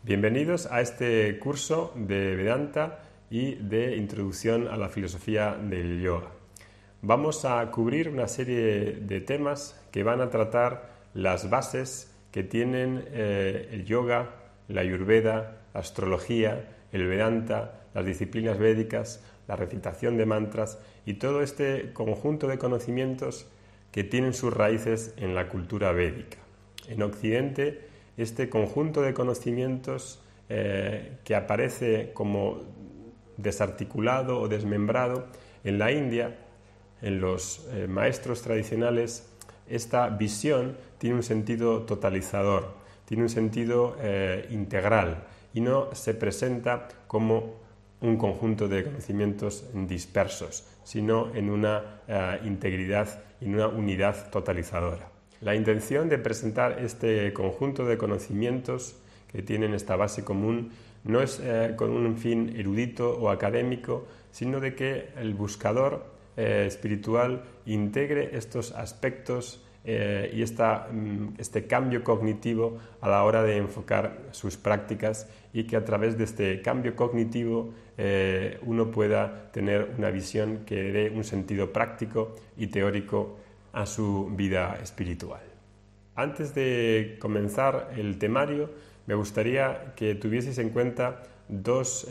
Bienvenidos a este curso de Vedanta y de Introducción a la Filosofía del Yoga. Vamos a cubrir una serie de temas que van a tratar las bases que tienen el yoga, la ayurveda, la astrología, el Vedanta, las disciplinas védicas, la recitación de mantras y todo este conjunto de conocimientos que tienen sus raíces en la cultura védica. En Occidente, este conjunto de conocimientos que aparece como desarticulado o desmembrado en la India, en los maestros tradicionales, esta visión tiene un sentido totalizador, tiene un sentido integral y no se presenta como un conjunto de conocimientos dispersos, sino en una integridad y en una unidad totalizadora. La intención de presentar este conjunto de conocimientos que tienen esta base común no es con un fin erudito o académico, sino de que el buscador espiritual integre estos aspectos y este cambio cognitivo a la hora de enfocar sus prácticas y que a través de este cambio cognitivo uno pueda tener una visión que dé un sentido práctico y teórico a su vida espiritual. Antes de comenzar el temario, me gustaría que tuvieseis en cuenta dos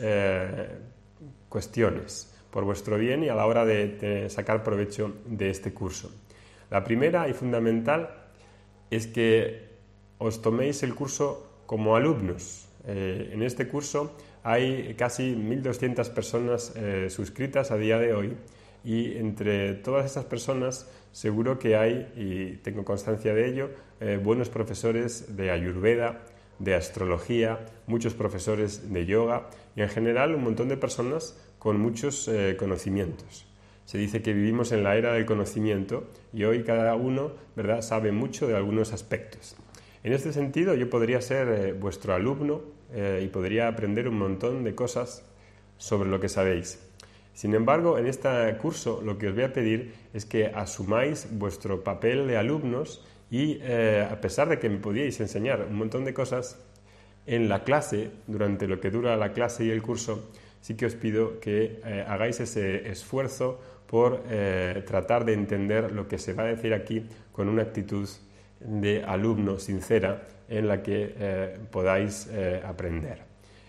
cuestiones por vuestro bien y a la hora de sacar provecho de este curso. La primera y fundamental es que os toméis el curso como alumnos. En este curso hay casi 1.200 personas suscritas a día de hoy y entre todas esas personas seguro que hay, y tengo constancia de ello, buenos profesores de ayurveda, de astrología, muchos profesores de yoga y en general un montón de personas con muchos conocimientos. Se dice que vivimos en la era del conocimiento y hoy cada uno, ¿verdad?, sabe mucho de algunos aspectos. En este sentido yo podría ser vuestro alumno y podría aprender un montón de cosas sobre lo que sabéis. Sin embargo, en este curso lo que os voy a pedir es que asumáis vuestro papel de alumnos y a pesar de que me podíais enseñar un montón de cosas, en la clase, durante lo que dura la clase y el curso, sí que os pido que hagáis ese esfuerzo por tratar de entender lo que se va a decir aquí con una actitud de alumno sincera en la que podáis aprender.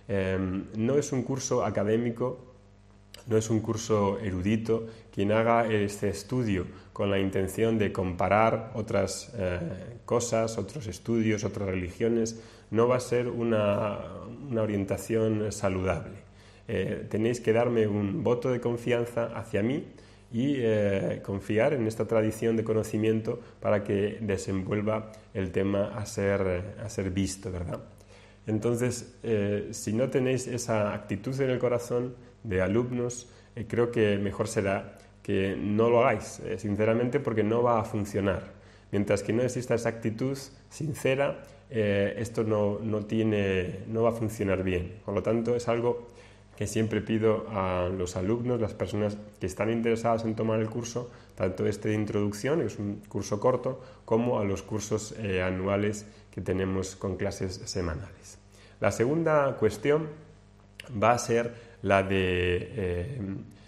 No es un curso académico, no es un curso erudito. Quien haga este estudio con la intención de comparar otras cosas, otros estudios, otras religiones, no va a ser una orientación saludable. Tenéis que darme un voto de confianza hacia mí y confiar en esta tradición de conocimiento para que desenvuelva el tema a ser visto, ¿verdad? Entonces, si no tenéis esa actitud en el corazón de alumnos, creo que mejor será que no lo hagáis, sinceramente, porque no va a funcionar. Mientras que no exista esa actitud sincera, esto no va a funcionar bien. Por lo tanto, es algo que siempre pido a los alumnos, las personas que están interesadas en tomar el curso, tanto este de introducción, que es un curso corto, como a los cursos anuales que tenemos con clases semanales. La segunda cuestión va a ser la de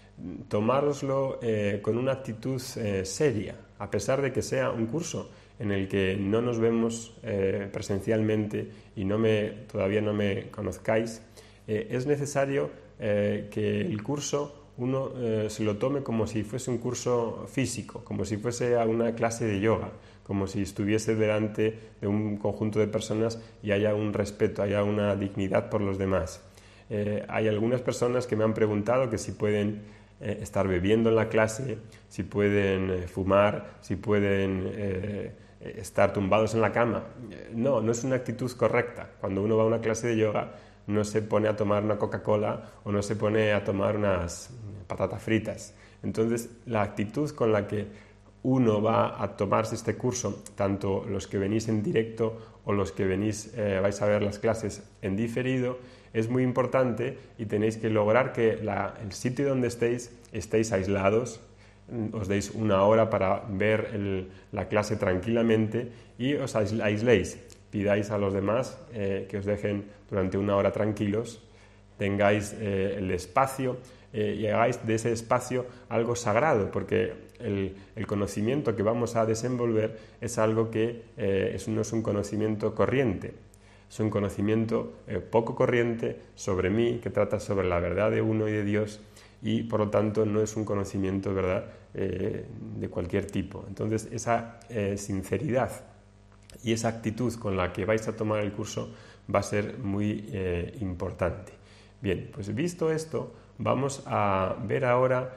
tomároslo con una actitud seria, a pesar de que sea un curso en el que no nos vemos presencialmente y todavía no me conozcáis. Es necesario que el curso uno se lo tome como si fuese un curso físico, como si fuese a una clase de yoga, como si estuviese delante de un conjunto de personas y haya un respeto, haya una dignidad por los demás. Hay algunas personas que me han preguntado que si pueden estar bebiendo en la clase, si pueden fumar, si pueden estar tumbados en la cama. No es una actitud correcta. Cuando uno va a una clase de yoga no se pone a tomar una Coca-Cola o no se pone a tomar unas patatas fritas. Entonces, la actitud con la que uno va a tomarse este curso, tanto los que venís en directo o los que vais a ver las clases en diferido, es muy importante y tenéis que lograr que el sitio donde estéis aislados, os deis una hora para ver la clase tranquilamente y os aisléis. pidáis a los demás que os dejen durante una hora tranquilos, tengáis el espacio y hagáis de ese espacio algo sagrado, porque el conocimiento que vamos a desenvolver es algo que no es un conocimiento corriente, es un conocimiento poco corriente sobre mí, que trata sobre la verdad de uno y de Dios, y por lo tanto no es un conocimiento, ¿verdad?, de cualquier tipo. Entonces esa sinceridad y esa actitud con la que vais a tomar el curso va a ser muy importante. Bien, pues visto esto, vamos a ver ahora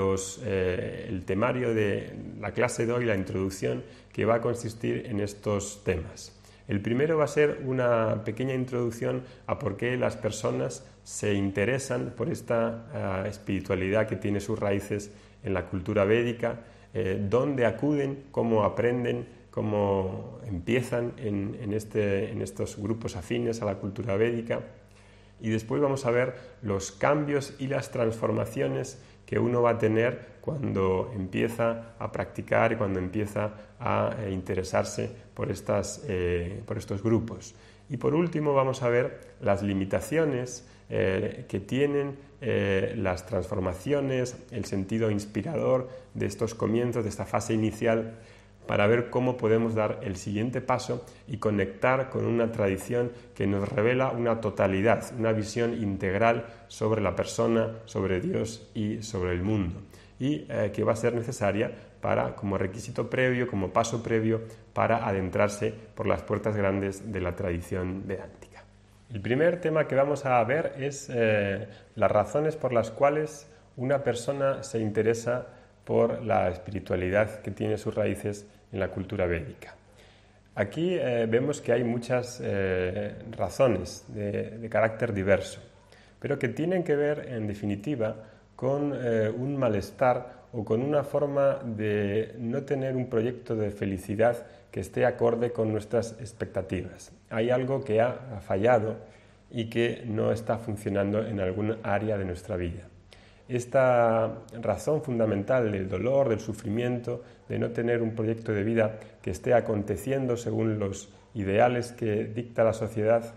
el temario de la clase de hoy, la introducción, que va a consistir en estos temas. El primero va a ser una pequeña introducción a por qué las personas se interesan por esta espiritualidad que tiene sus raíces en la cultura védica, dónde acuden, cómo aprenden, cómo empiezan en estos grupos afines a la cultura védica. Y después vamos a ver los cambios y las transformaciones que uno va a tener cuando empieza a practicar y cuando empieza a interesarse por estos grupos. Y por último vamos a ver las limitaciones que tienen las transformaciones, el sentido inspirador de estos comienzos, de esta fase inicial, para ver cómo podemos dar el siguiente paso y conectar con una tradición que nos revela una totalidad, una visión integral sobre la persona, sobre Dios y sobre el mundo, y que va a ser necesaria como requisito previo, como paso previo, para adentrarse por las puertas grandes de la tradición vedántica. El primer tema que vamos a ver es las razones por las cuales una persona se interesa por la espiritualidad que tiene sus raíces en la cultura védica. Aquí vemos que hay muchas razones de carácter diverso, pero que tienen que ver, en definitiva, con un malestar o con una forma de no tener un proyecto de felicidad que esté acorde con nuestras expectativas. Hay algo que ha fallado y que no está funcionando en algún área de nuestra vida. Esta razón fundamental del dolor, del sufrimiento, de no tener un proyecto de vida que esté aconteciendo según los ideales que dicta la sociedad,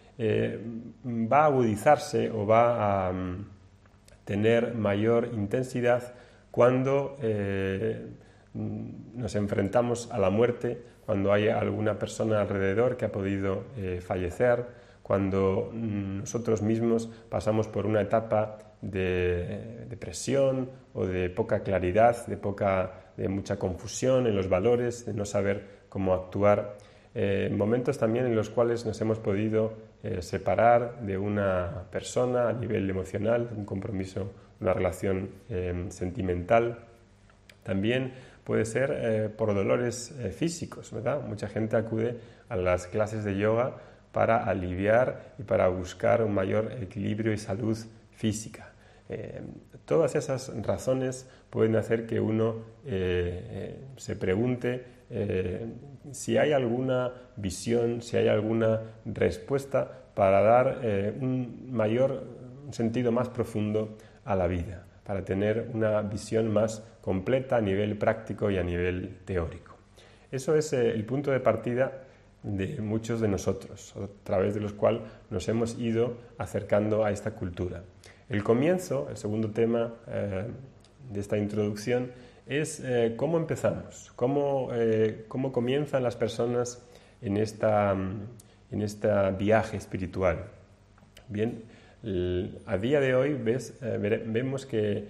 va a agudizarse o va a tener mayor intensidad cuando nos enfrentamos a la muerte, cuando hay alguna persona alrededor que ha podido fallecer, cuando nosotros mismos pasamos por una etapa de depresión o de poca claridad, de mucha confusión en los valores, de no saber cómo actuar. Momentos también en los cuales nos hemos podido separar de una persona a nivel emocional, un compromiso, una relación sentimental. También puede ser por dolores físicos, ¿verdad? Mucha gente acude a las clases de yoga para aliviar y para buscar un mayor equilibrio y salud física. Todas esas razones pueden hacer que uno se pregunte si hay alguna visión, si hay alguna respuesta para dar un sentido más profundo a la vida, para tener una visión más completa a nivel práctico y a nivel teórico. Eso es el punto de partida de muchos de nosotros, a través de los cuales nos hemos ido acercando a esta cultura. El comienzo, el segundo tema de esta introducción, es cómo empezamos, cómo comienzan las personas en este viaje espiritual. Bien, a día de hoy vemos que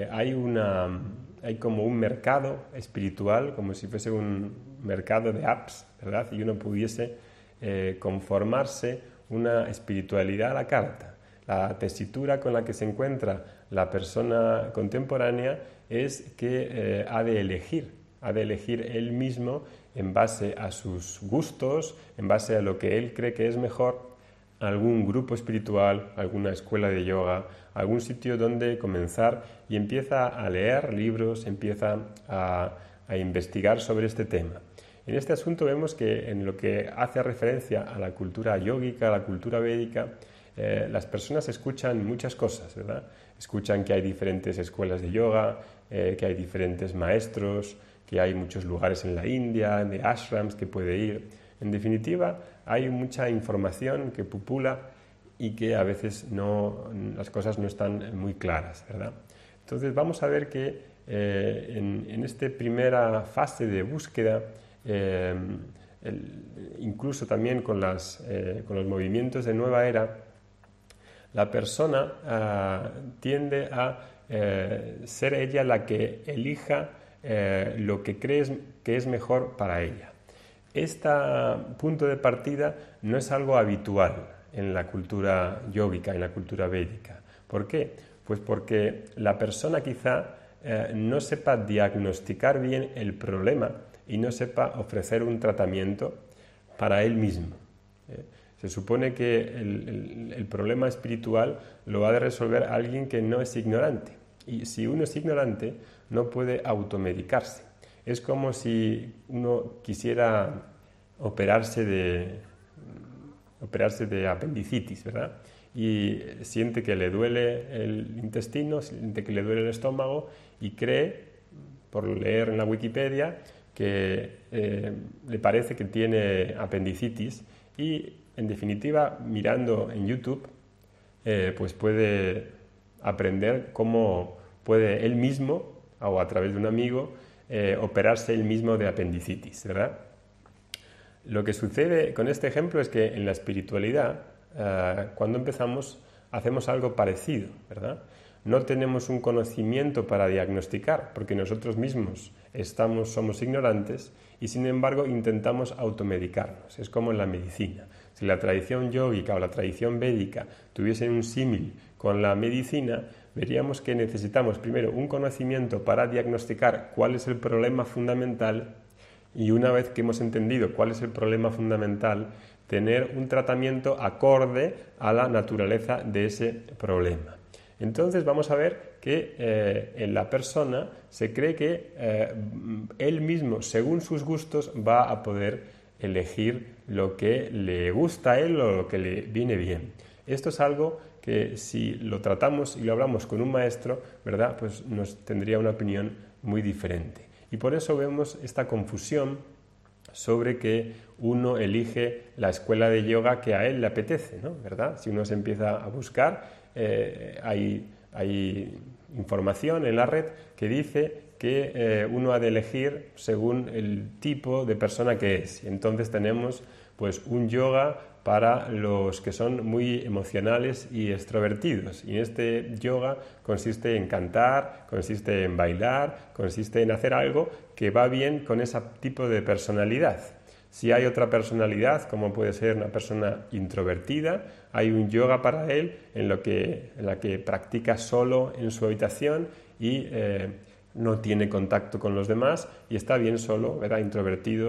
hay como un mercado espiritual, como si fuese un mercado de apps, ¿verdad? Y uno pudiese conformarse una espiritualidad a la carta. La tesitura con la que se encuentra la persona contemporánea es que ha de elegir él mismo en base a sus gustos, en base a lo que él cree que es mejor, algún grupo espiritual, alguna escuela de yoga, algún sitio donde comenzar, y empieza a leer libros, empieza a investigar sobre este tema. En este asunto vemos que en lo que hace referencia a la cultura yógica, a la cultura védica, las personas escuchan muchas cosas, ¿verdad? Escuchan que hay diferentes escuelas de yoga, que hay diferentes maestros, que hay muchos lugares en la India, de ashrams que puede ir. En definitiva, hay mucha información que pupula y que a veces las cosas no están muy claras, ¿verdad? Entonces vamos a ver que en esta primera fase de búsqueda, incluso también con los movimientos de nueva era, la persona tiende a ser ella la que elija lo que cree que es mejor para ella. Este punto de partida no es algo habitual en la cultura yógica, en la cultura védica. ¿Por qué? Pues porque la persona quizá no sepa diagnosticar bien el problema y no sepa ofrecer un tratamiento para él mismo. Se supone que el problema espiritual lo ha de resolver alguien que no es ignorante. Y si uno es ignorante, no puede automedicarse. Es como si uno quisiera operarse de apendicitis, ¿verdad? Y siente que le duele el intestino, siente que le duele el estómago y cree, por leer en la Wikipedia, que le parece que tiene apendicitis y, en definitiva, mirando en YouTube, pues puede aprender cómo puede él mismo, o a través de un amigo, operarse él mismo de apendicitis, ¿verdad? Lo que sucede con este ejemplo es que en la espiritualidad, cuando empezamos, hacemos algo parecido, ¿verdad? No tenemos un conocimiento para diagnosticar, porque nosotros mismos somos ignorantes y, sin embargo, intentamos automedicarnos. Es como en la medicina. Si la tradición yógica o la tradición védica tuviesen un símil con la medicina, veríamos que necesitamos primero un conocimiento para diagnosticar cuál es el problema fundamental y, una vez que hemos entendido cuál es el problema fundamental, tener un tratamiento acorde a la naturaleza de ese problema. Entonces vamos a ver que en la persona se cree que él mismo, según sus gustos, va a poder elegir lo que le gusta a él o lo que le viene bien. Esto es algo que, si lo tratamos y lo hablamos con un maestro, ¿verdad?, pues nos tendría una opinión muy diferente. Y por eso vemos esta confusión sobre que uno elige la escuela de yoga que a él le apetece, ¿no? ¿Verdad? Si uno se empieza a buscar, hay información en la red que dice que uno ha de elegir según el tipo de persona que es. Y entonces tenemos pues un yoga para los que son muy emocionales y extrovertidos. Y este yoga consiste en cantar, consiste en bailar, consiste en hacer algo que va bien con ese tipo de personalidad. Si hay otra personalidad, como puede ser una persona introvertida, hay un yoga para él en la que practica solo en su habitación y no tiene contacto con los demás y está bien solo, ¿verdad?, introvertido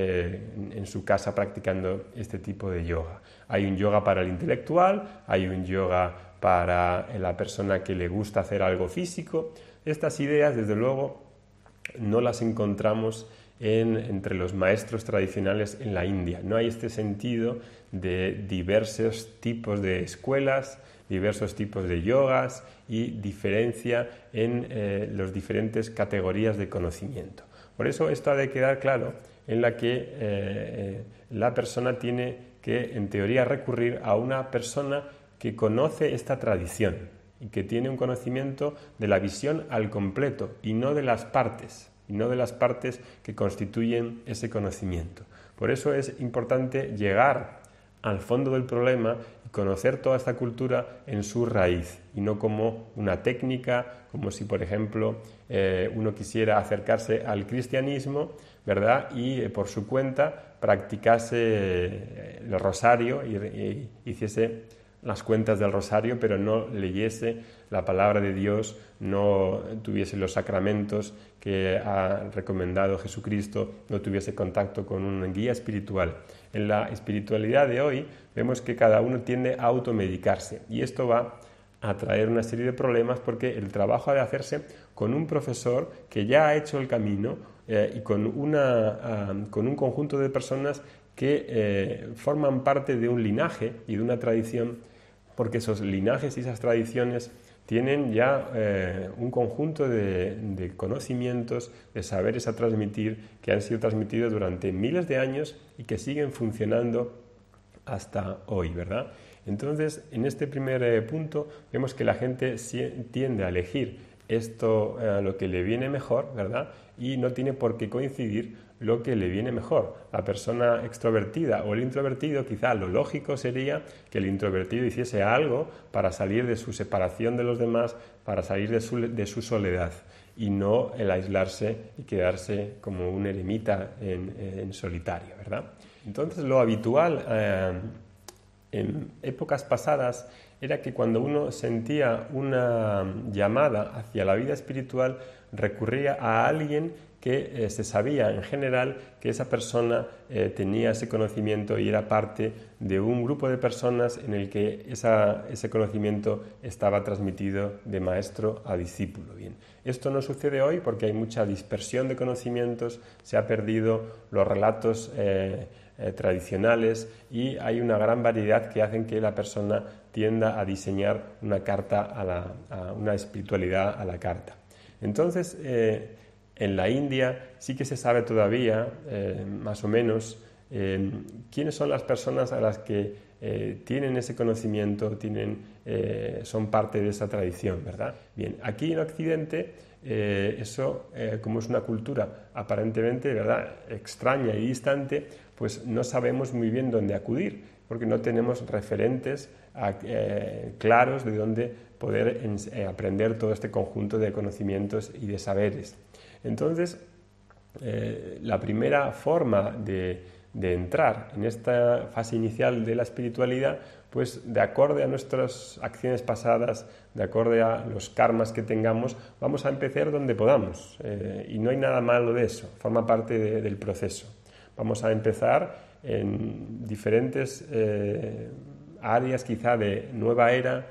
en su casa practicando este tipo de yoga. Hay un yoga para el intelectual, hay un yoga para la persona que le gusta hacer algo físico. Estas ideas, desde luego, no las encontramos entre los maestros tradicionales en la India. No hay este sentido de diversos tipos de escuelas, diversos tipos de yogas y diferencia en las diferentes categorías de conocimiento. Por eso esto ha de quedar claro, en la que la persona tiene que, en teoría, recurrir a una persona que conoce esta tradición y que tiene un conocimiento de la visión al completo y no de las partes, que constituyen ese conocimiento. Por eso es importante llegar al fondo del problema y conocer toda esta cultura en su raíz, y no como una técnica, como si, por ejemplo, uno quisiera acercarse al cristianismo, ¿verdad?, y por su cuenta practicase el rosario y hiciese las cuentas del rosario, pero no leyese la palabra de Dios, no tuviese los sacramentos que ha recomendado Jesucristo, no tuviese contacto con un guía espiritual. En la espiritualidad de hoy vemos que cada uno tiende a automedicarse, y esto va a traer una serie de problemas, porque el trabajo ha de hacerse con un profesor que ya ha hecho el camino y con un conjunto de personas que forman parte de un linaje y de una tradición, porque esos linajes y esas tradiciones tienen ya un conjunto de conocimientos, de saberes a transmitir, que han sido transmitidos durante miles de años y que siguen funcionando hasta hoy, ¿verdad? Entonces, en este primer punto, vemos que la gente tiende a elegir esto, lo que le viene mejor, ¿verdad? Y no tiene por qué coincidir lo que le viene mejor. La persona extrovertida o el introvertido, quizá lo lógico sería que el introvertido hiciese algo para salir de su separación de los demás, para salir de su soledad, y no el aislarse y quedarse como un eremita en solitario, ¿verdad? Entonces, lo habitual en épocas pasadas era que cuando uno sentía una llamada hacia la vida espiritual, recurría a alguien que se sabía en general que esa persona tenía ese conocimiento y era parte de un grupo de personas en el que ese conocimiento estaba transmitido de maestro a discípulo. Bien, esto no sucede hoy porque hay mucha dispersión de conocimientos, se ha perdido los relatos tradicionales y hay una gran variedad que hacen que la persona tienda a diseñar una carta a una espiritualidad a la carta. Entonces, en la India sí que se sabe todavía, más o menos, quiénes son las personas a las que tienen ese conocimiento, son parte de esa tradición, ¿verdad? Bien, aquí en Occidente, como es una cultura aparentemente, ¿verdad?, extraña y distante, pues no sabemos muy bien dónde acudir, porque no tenemos referentes claros de dónde poder aprender todo este conjunto de conocimientos y de saberes. Entonces, la primera forma de entrar en esta fase inicial de la espiritualidad, pues de acorde a nuestras acciones pasadas, de acorde a los karmas que tengamos, vamos a empezar donde podamos, y no hay nada malo de eso, forma parte del proceso. Vamos a empezar en diferentes áreas quizá de nueva era,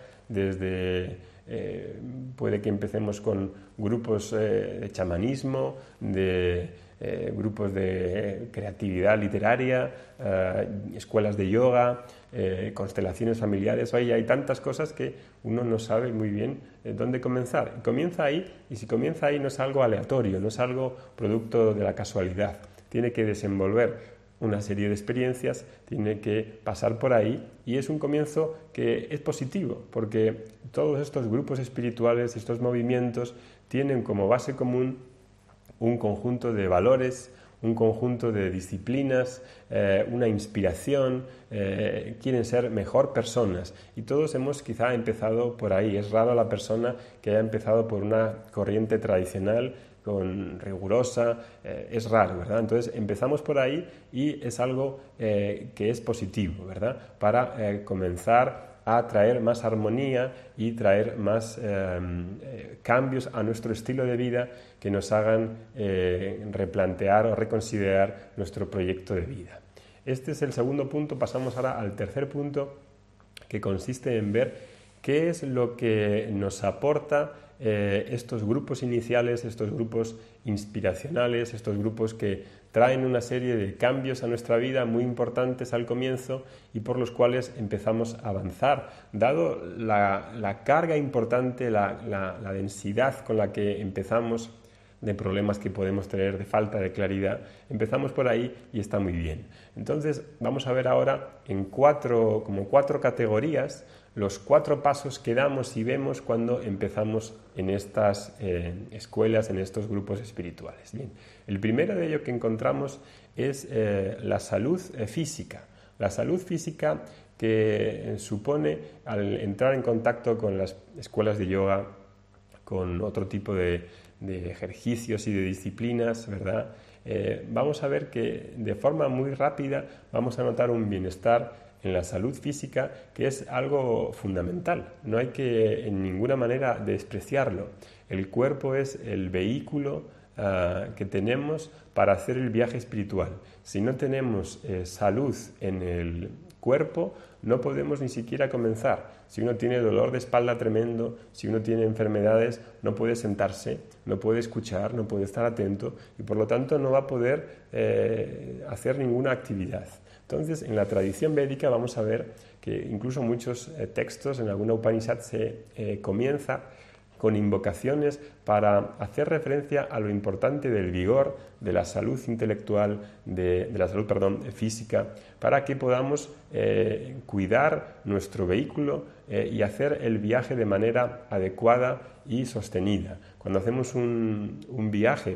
puede que empecemos con grupos de chamanismo, de grupos de creatividad literaria, escuelas de yoga, constelaciones familiares. Oye, hay tantas cosas que uno no sabe muy bien dónde comenzar. Comienza ahí, y si comienza ahí no es algo aleatorio, no es algo producto de la casualidad. Tiene que desenvolver una serie de experiencias, tiene que pasar por ahí, y es un comienzo que es positivo, porque todos estos grupos espirituales, estos movimientos, tienen como base común un conjunto de valores, un conjunto de disciplinas, una inspiración, quieren ser mejor personas, y todos hemos quizá empezado por ahí. Es raro la persona que haya empezado por una corriente tradicional rigurosa, es raro, ¿verdad? Entonces empezamos por ahí y es algo que es positivo, ¿verdad? Para comenzar a traer más armonía y traer más cambios a nuestro estilo de vida que nos hagan replantear o reconsiderar nuestro proyecto de vida. Este es el segundo punto. Pasamos ahora al tercer punto, que consiste en ver qué es lo que nos aporta estos grupos iniciales, estos grupos inspiracionales, estos grupos que traen una serie de cambios a nuestra vida muy importantes al comienzo y por los cuales empezamos a avanzar. Dado la carga importante, la densidad con la que empezamos, de problemas que podemos tener, de falta de claridad, empezamos por ahí y está muy bien. Entonces vamos a ver ahora como cuatro categorías los 4 pasos que damos y vemos cuando empezamos en estas escuelas, en estos grupos espirituales. Bien, el primero de ellos que encontramos es la salud física. La salud física que supone, al entrar en contacto con las escuelas de yoga, con otro tipo de ejercicios y de disciplinas, ¿verdad? Vamos a ver que de forma muy rápida vamos a notar un bienestar en la salud física, que es algo fundamental. No hay que en ninguna manera despreciarlo. El cuerpo es el vehículo que tenemos para hacer el viaje espiritual. Si no tenemos salud en el cuerpo, no podemos ni siquiera comenzar. Si uno tiene dolor de espalda tremendo, si uno tiene enfermedades, no puede sentarse, no puede escuchar, no puede estar atento y por lo tanto no va a poder hacer ninguna actividad. Entonces, en la tradición védica vamos a ver que incluso muchos textos, en alguna Upanishad se comienza con invocaciones para hacer referencia a lo importante del vigor, de la salud intelectual, de la salud, física, para que podamos cuidar nuestro vehículo y hacer el viaje de manera adecuada y sostenida. Cuando hacemos un viaje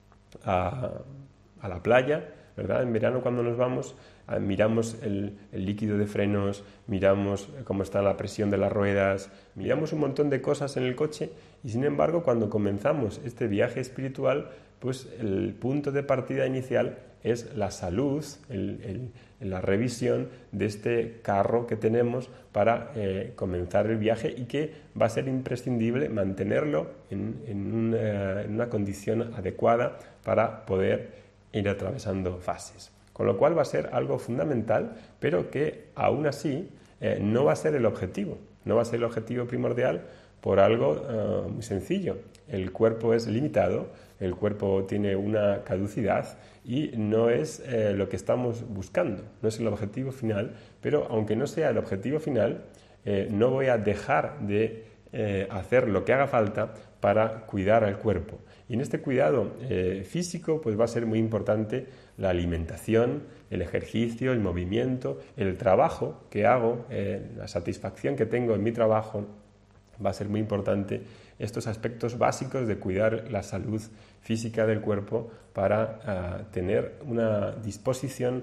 a la playa, ¿verdad? En verano cuando nos vamos, miramos el líquido de frenos, miramos cómo está la presión de las ruedas, miramos un montón de cosas en el coche y sin embargo cuando comenzamos este viaje espiritual, pues el punto de partida inicial es la salud, la revisión de este carro que tenemos para comenzar el viaje y que va a ser imprescindible mantenerlo en una condición adecuada para poder ir atravesando fases. Con lo cual va a ser algo fundamental, pero que aún así no va a ser el objetivo. No va a ser el objetivo primordial por algo muy sencillo. El cuerpo es limitado, el cuerpo tiene una caducidad y no es lo que estamos buscando, no es el objetivo final, pero aunque no sea el objetivo final, no voy a dejar de hacer lo que haga falta para cuidar al cuerpo. Y en este cuidado físico pues va a ser muy importante la alimentación, el ejercicio, el movimiento, el trabajo que hago, la satisfacción que tengo en mi trabajo. Va a ser muy importante estos aspectos básicos de cuidar la salud física del cuerpo para tener una disposición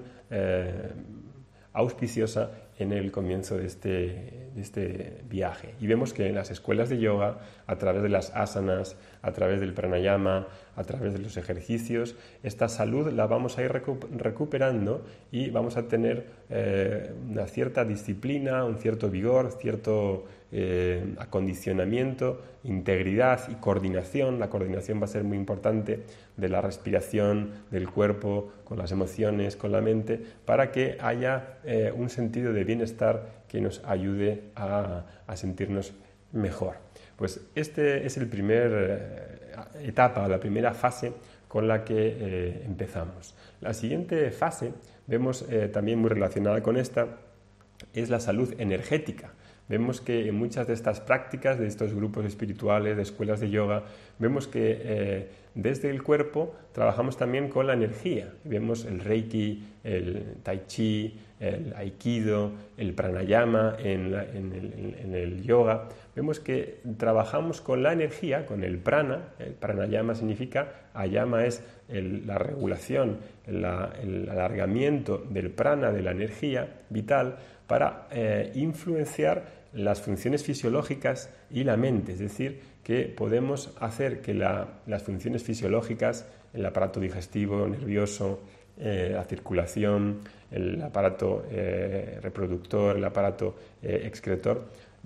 auspiciosa en el comienzo de este viaje. Y vemos que en las escuelas de yoga, a través de las asanas, a través del pranayama, a través de los ejercicios, esta salud la vamos a ir recuperando y vamos a tener una cierta disciplina, un cierto vigor, cierto acondicionamiento, integridad y coordinación. La coordinación va a ser muy importante de la respiración, del cuerpo, con las emociones, con la mente, para que haya un sentido de bienestar que nos ayude a sentirnos mejor. Pues este es el primer etapa, la primera fase con la que empezamos. La siguiente fase, vemos también muy relacionada con esta, es la salud energética. Vemos que en muchas de estas prácticas, de estos grupos espirituales, de escuelas de yoga, vemos que desde el cuerpo trabajamos también con la energía. Vemos el Reiki, el Tai Chi, el Aikido, el Pranayama en el yoga. Vemos que trabajamos con la energía, con el prana. El Pranayama significa, ayama es la regulación, el alargamiento del prana, de la energía vital, para influenciar las funciones fisiológicas y la mente, es decir, que podemos hacer que las funciones fisiológicas, el aparato digestivo, nervioso, la circulación, el aparato reproductor, el aparato excretor,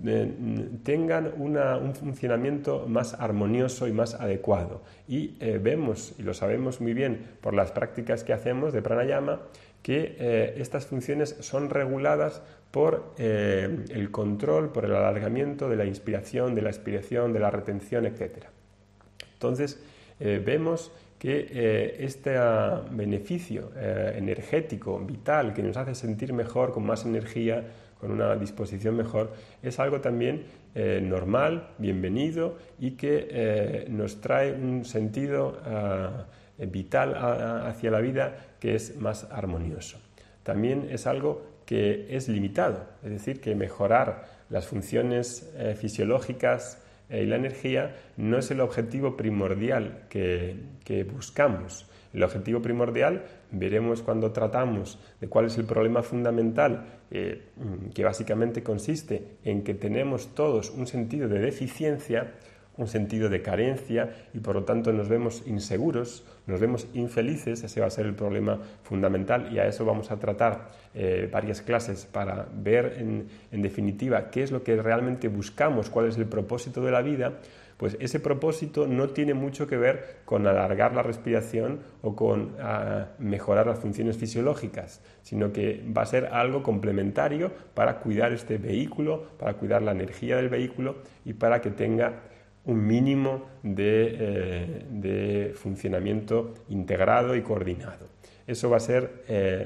tengan un funcionamiento más armonioso y más adecuado. Y vemos, y lo sabemos muy bien por las prácticas que hacemos de pranayama, que estas funciones son reguladas por el control, por el alargamiento de la inspiración, de la expiración, de la retención, etc. Entonces, vemos que este beneficio energético, vital, que nos hace sentir mejor, con más energía, con una disposición mejor, es algo también normal, bienvenido y que nos trae un sentido vital hacia la vida que es más armonioso. También es algo que es limitado, es decir, que mejorar las funciones fisiológicas y la energía no es el objetivo primordial que buscamos. El objetivo primordial, veremos cuando tratamos de cuál es el problema fundamental, que básicamente consiste en que tenemos todos un sentido de deficiencia, un sentido de carencia y por lo tanto nos vemos inseguros, nos vemos infelices. Ese va a ser el problema fundamental y a eso vamos a tratar varias clases para ver en definitiva qué es lo que realmente buscamos, cuál es el propósito de la vida. Pues ese propósito no tiene mucho que ver con alargar la respiración o con mejorar las funciones fisiológicas, sino que va a ser algo complementario para cuidar este vehículo, para cuidar la energía del vehículo y para que tenga un mínimo de funcionamiento integrado y coordinado. Eso va a ser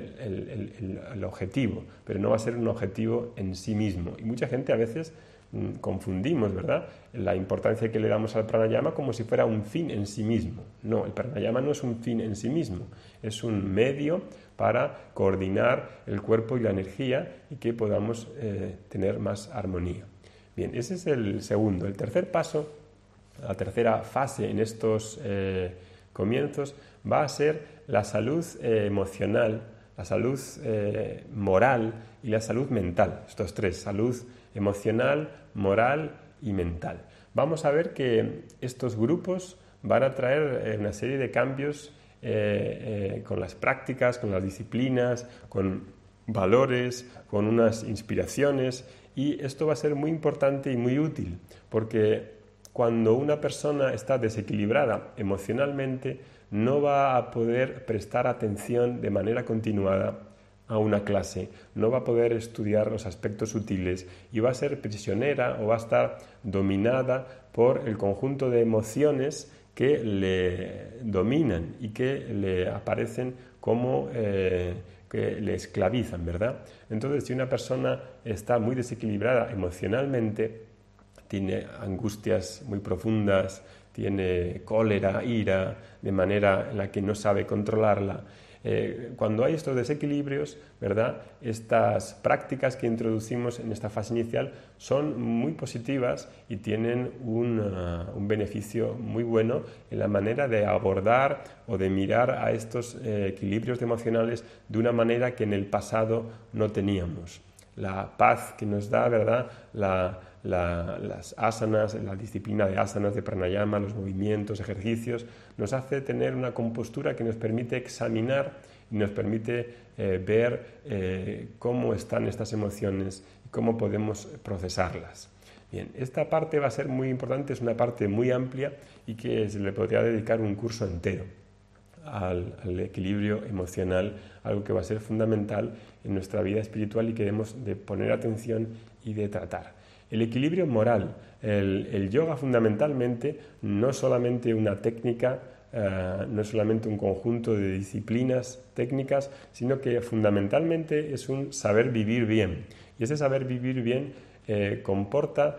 el objetivo, pero no va a ser un objetivo en sí mismo. Y mucha gente a veces confundimos, ¿verdad?, la importancia que le damos al pranayama como si fuera un fin en sí mismo. No, el pranayama no es un fin en sí mismo, es un medio para coordinar el cuerpo y la energía y que podamos tener más armonía. Bien, ese es el segundo. El tercer paso, la tercera fase en estos comienzos va a ser la salud emocional, la salud moral y la salud mental. Estos tres: salud emocional, moral y mental. Vamos a ver que estos grupos van a traer una serie de cambios con las prácticas, con las disciplinas, con valores, con unas inspiraciones, y esto va a ser muy importante y muy útil, porque cuando una persona está desequilibrada emocionalmente, no va a poder prestar atención de manera continuada a una clase, no va a poder estudiar los aspectos sutiles y va a ser prisionera o va a estar dominada por el conjunto de emociones que le dominan y que le aparecen como que le esclavizan, ¿verdad? Entonces, si una persona está muy desequilibrada emocionalmente, tiene angustias muy profundas, tiene cólera, ira, de manera en la que no sabe controlarla. Cuando hay estos desequilibrios, ¿verdad?, estas prácticas que introducimos en esta fase inicial son muy positivas y tienen un beneficio muy bueno en la manera de abordar o de mirar a estos equilibrios emocionales de una manera que en el pasado no teníamos. La paz que nos da, ¿verdad?, las asanas, la disciplina de asanas, de pranayama, los movimientos, ejercicios, nos hace tener una compostura que nos permite examinar y nos permite ver cómo están estas emociones y cómo podemos procesarlas. Bien, esta parte va a ser muy importante, es una parte muy amplia y que se le podría dedicar un curso entero al equilibrio emocional, algo que va a ser fundamental en nuestra vida espiritual y que debemos de poner atención y de tratar. El equilibrio moral. El yoga fundamentalmente no es solamente una técnica, no es solamente un conjunto de disciplinas técnicas, sino que fundamentalmente es un saber vivir bien. Y ese saber vivir bien comporta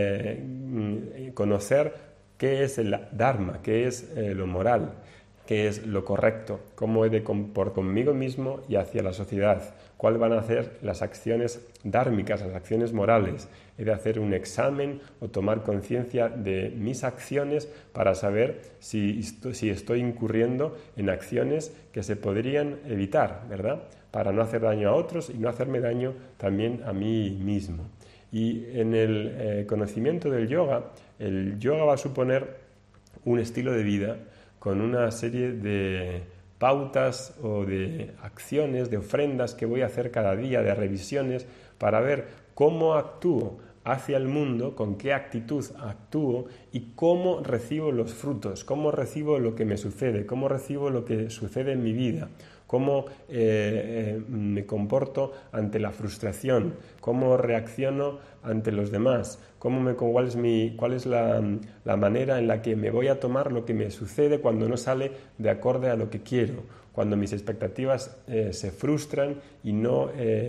conocer qué es el dharma, qué es lo moral, qué es lo correcto, cómo he de comportar conmigo mismo y hacia la sociedad, cuáles van a ser las acciones dhármicas, las acciones morales. He de hacer un examen o tomar conciencia de mis acciones para saber si estoy incurriendo en acciones que se podrían evitar, ¿verdad?, para no hacer daño a otros y no hacerme daño también a mí mismo. Y en el conocimiento del yoga, el yoga va a suponer un estilo de vida con una serie de pautas o de acciones, de ofrendas que voy a hacer cada día, de revisiones, para ver cómo actúo hacia el mundo, con qué actitud actúo y cómo recibo los frutos, cómo recibo lo que me sucede, cómo recibo lo que sucede en mi vida, cómo me comporto ante la frustración, cómo reacciono ante los demás, cuál es la manera en la que me voy a tomar lo que me sucede cuando no sale de acorde a lo que quiero, cuando mis expectativas se frustran y no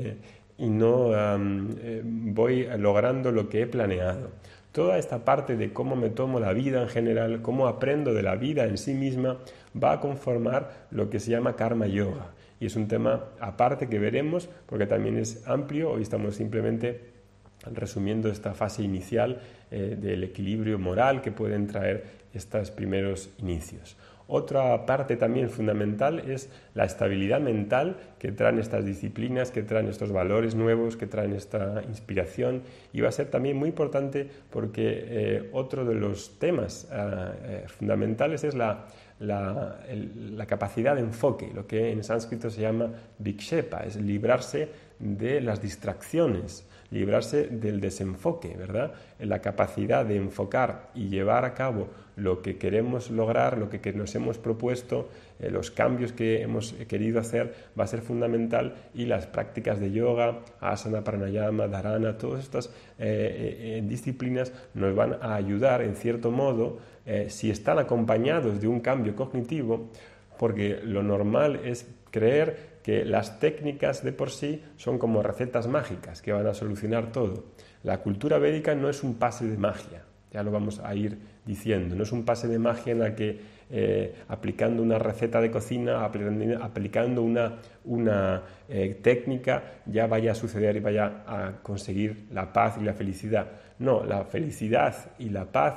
voy logrando lo que he planeado. Toda esta parte de cómo me tomo la vida en general, cómo aprendo de la vida en sí misma, va a conformar lo que se llama karma yoga. Y es un tema aparte que veremos porque también es amplio. Hoy estamos simplemente resumiendo esta fase inicial del equilibrio moral que pueden traer estos primeros inicios. Otra parte también fundamental es la estabilidad mental que traen estas disciplinas, que traen estos valores nuevos, que traen esta inspiración, y va a ser también muy importante porque otro de los temas fundamentales es la capacidad de enfoque, lo que en sánscrito se llama vikshepa, es librarse de las distracciones, librarse del desenfoque, ¿verdad? La capacidad de enfocar y llevar a cabo lo que queremos lograr, lo que nos hemos propuesto, los cambios que hemos querido hacer, va a ser fundamental, y las prácticas de yoga, asana, pranayama, dharana, todas estas disciplinas nos van a ayudar en cierto modo si están acompañados de un cambio cognitivo, porque lo normal es creer que las técnicas de por sí son como recetas mágicas que van a solucionar todo. La cultura védica no es un pase de magia, ya lo vamos a ir diciendo, no es un pase de magia en la que aplicando una receta de cocina, aplicando una técnica, ya vaya a suceder y vaya a conseguir la paz y la felicidad. No, la felicidad y la paz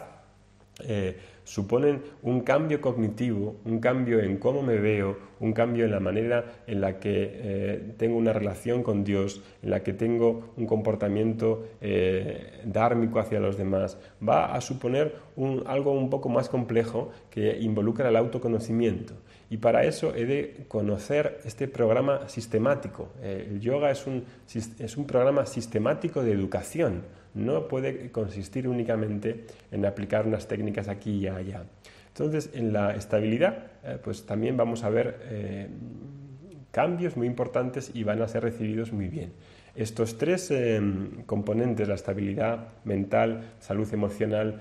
suponen un cambio cognitivo, un cambio en cómo me veo, un cambio en la manera en la que tengo una relación con Dios, en la que tengo un comportamiento dármico hacia los demás. Va a suponer algo un poco más complejo que involucra el autoconocimiento. Y para eso he de conocer este programa sistemático. El yoga es un programa sistemático de educación. No puede consistir únicamente en aplicar unas técnicas aquí y allá. Entonces, en la estabilidad, pues también vamos a ver cambios muy importantes y van a ser recibidos muy bien. Estos tres componentes, la estabilidad mental, salud emocional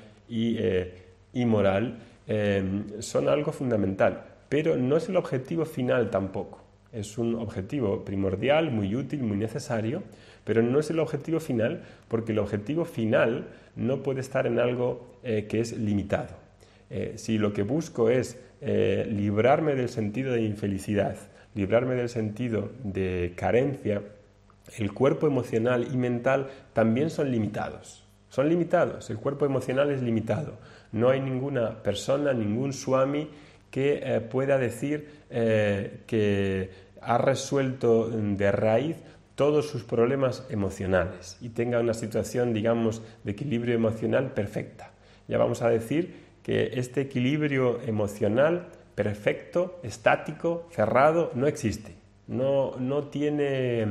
y moral, son algo fundamental, pero no es el objetivo final tampoco. Es un objetivo primordial, muy útil, muy necesario, pero no es el objetivo final, porque el objetivo final no puede estar en algo que es limitado. Si lo que busco es librarme del sentido de infelicidad, librarme del sentido de carencia, el cuerpo emocional y mental también son limitados. Son limitados, el cuerpo emocional es limitado. No hay ninguna persona, ningún swami que pueda decir que ha resuelto de raíz todos sus problemas emocionales y tenga una situación, digamos, de equilibrio emocional perfecta. Ya vamos a decir que este equilibrio emocional perfecto, estático, cerrado, no existe. No tiene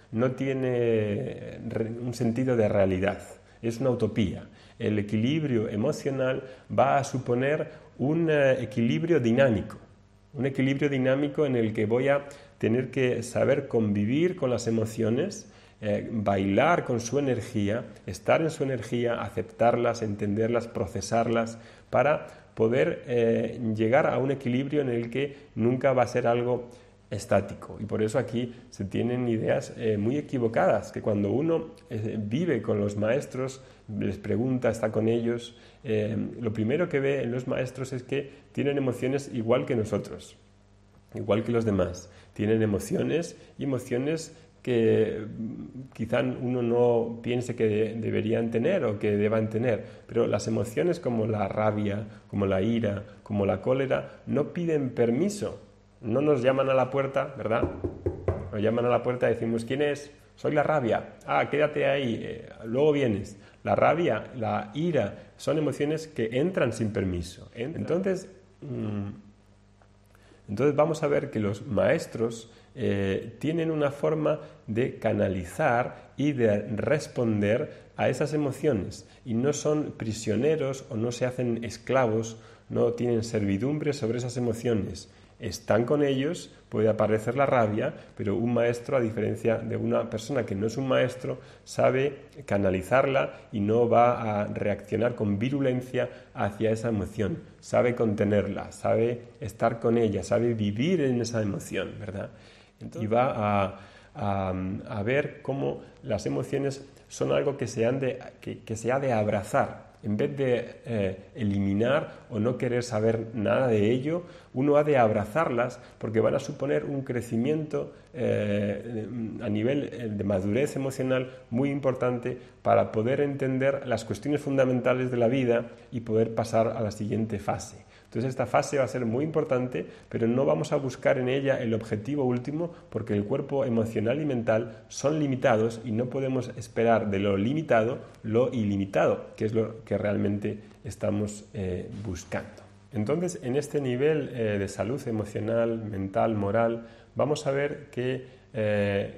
un sentido de realidad. Es una utopía. El equilibrio emocional va a suponer un equilibrio dinámico. Un equilibrio dinámico en el que voy a tener que saber convivir con las emociones, bailar con su energía, estar en su energía, aceptarlas, entenderlas, procesarlas, para poder llegar a un equilibrio en el que nunca va a ser algo estático. Y por eso aquí se tienen ideas muy equivocadas, que cuando uno vive con los maestros, les pregunta, está con ellos, lo primero que ve en los maestros es que tienen emociones igual que nosotros, igual que los demás. Tienen emociones que quizá uno no piense que deberían tener o que deban tener, pero las emociones como la rabia, como la ira, como la cólera, no piden permiso. No nos llaman a la puerta, ¿verdad? Nos llaman a la puerta y decimos, ¿quién es? Soy la rabia. Ah, quédate ahí, luego vienes. La rabia, la ira, son emociones que entran sin permiso. Entonces vamos a ver que los maestros tienen una forma de canalizar y de responder a esas emociones, y no son prisioneros o no se hacen esclavos, no tienen servidumbre sobre esas emociones. Están con ellos, puede aparecer la rabia, pero un maestro, a diferencia de una persona que no es un maestro, sabe canalizarla y no va a reaccionar con virulencia hacia esa emoción. Sabe contenerla, sabe estar con ella, sabe vivir en esa emoción, ¿verdad? Entonces, y va a ver cómo las emociones son algo que se ha de abrazar. En vez de eliminar o no querer saber nada de ello, uno ha de abrazarlas, porque van a suponer un crecimiento a nivel de madurez emocional muy importante para poder entender las cuestiones fundamentales de la vida y poder pasar a la siguiente fase. Entonces esta fase va a ser muy importante, pero no vamos a buscar en ella el objetivo último, porque el cuerpo emocional y mental son limitados y no podemos esperar de lo limitado lo ilimitado, que es lo que realmente estamos buscando. Entonces, en este nivel de salud emocional, mental, moral, vamos a ver que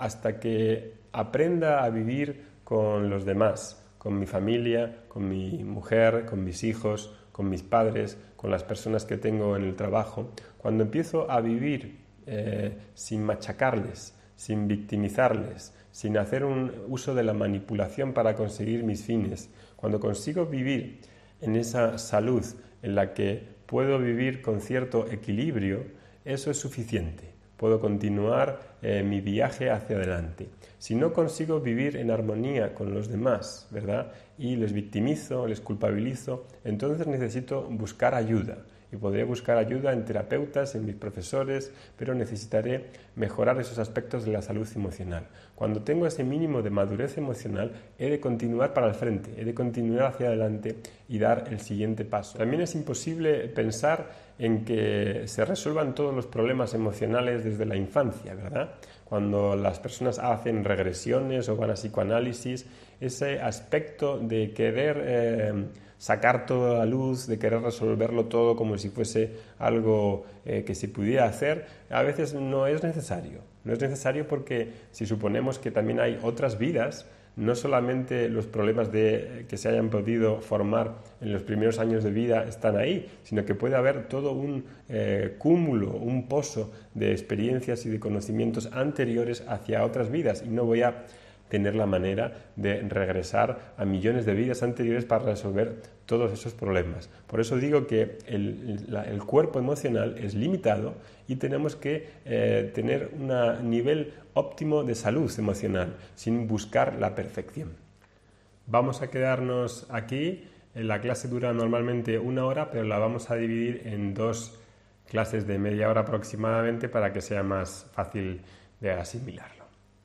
hasta que aprenda a vivir con los demás, con mi familia, con mi mujer, con mis hijos, con mis padres, con las personas que tengo en el trabajo. Cuando empiezo a vivir sin machacarles, sin victimizarles, sin hacer un uso de la manipulación para conseguir mis fines, cuando consigo vivir en esa salud en la que puedo vivir con cierto equilibrio, eso es suficiente. Puedo continuar mi viaje hacia adelante. Si no consigo vivir en armonía con los demás, ¿verdad?, y les victimizo, les culpabilizo, entonces necesito buscar ayuda. Y podré buscar ayuda en terapeutas, en mis profesores, pero necesitaré mejorar esos aspectos de la salud emocional. Cuando tengo ese mínimo de madurez emocional, he de continuar para el frente, he de continuar hacia adelante y dar el siguiente paso. También es imposible pensar en que se resuelvan todos los problemas emocionales desde la infancia, ¿verdad? Cuando las personas hacen regresiones o van a psicoanálisis, ese aspecto de querer sacar toda la luz, de querer resolverlo todo como si fuese algo que se pudiera hacer, a veces no es necesario. No es necesario porque si suponemos que también hay otras vidas, no solamente los problemas que se hayan podido formar en los primeros años de vida están ahí, sino que puede haber todo un cúmulo, un pozo de experiencias y de conocimientos anteriores hacia otras vidas, y no voy a tener la manera de regresar a millones de vidas anteriores para resolver todos esos problemas. Por eso digo que el cuerpo emocional es limitado y tenemos que tener un nivel óptimo de salud emocional sin buscar la perfección. Vamos a quedarnos aquí. La clase dura normalmente 1 hora, pero la vamos a dividir en 2 clases de media hora aproximadamente para que sea más fácil de asimilarlo.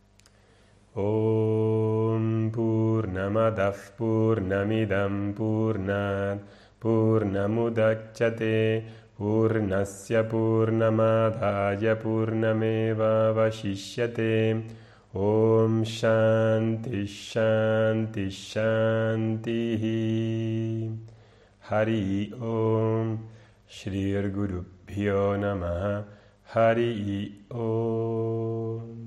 Om Purnamadav Purnamidam Purnat Purnamudachyate Purnasya Purnamadaya Purnameva Vashishyate. Om Shanti Shanti Shanti. Hari Om. Shri Gurubhyo Namaha. Hari Om.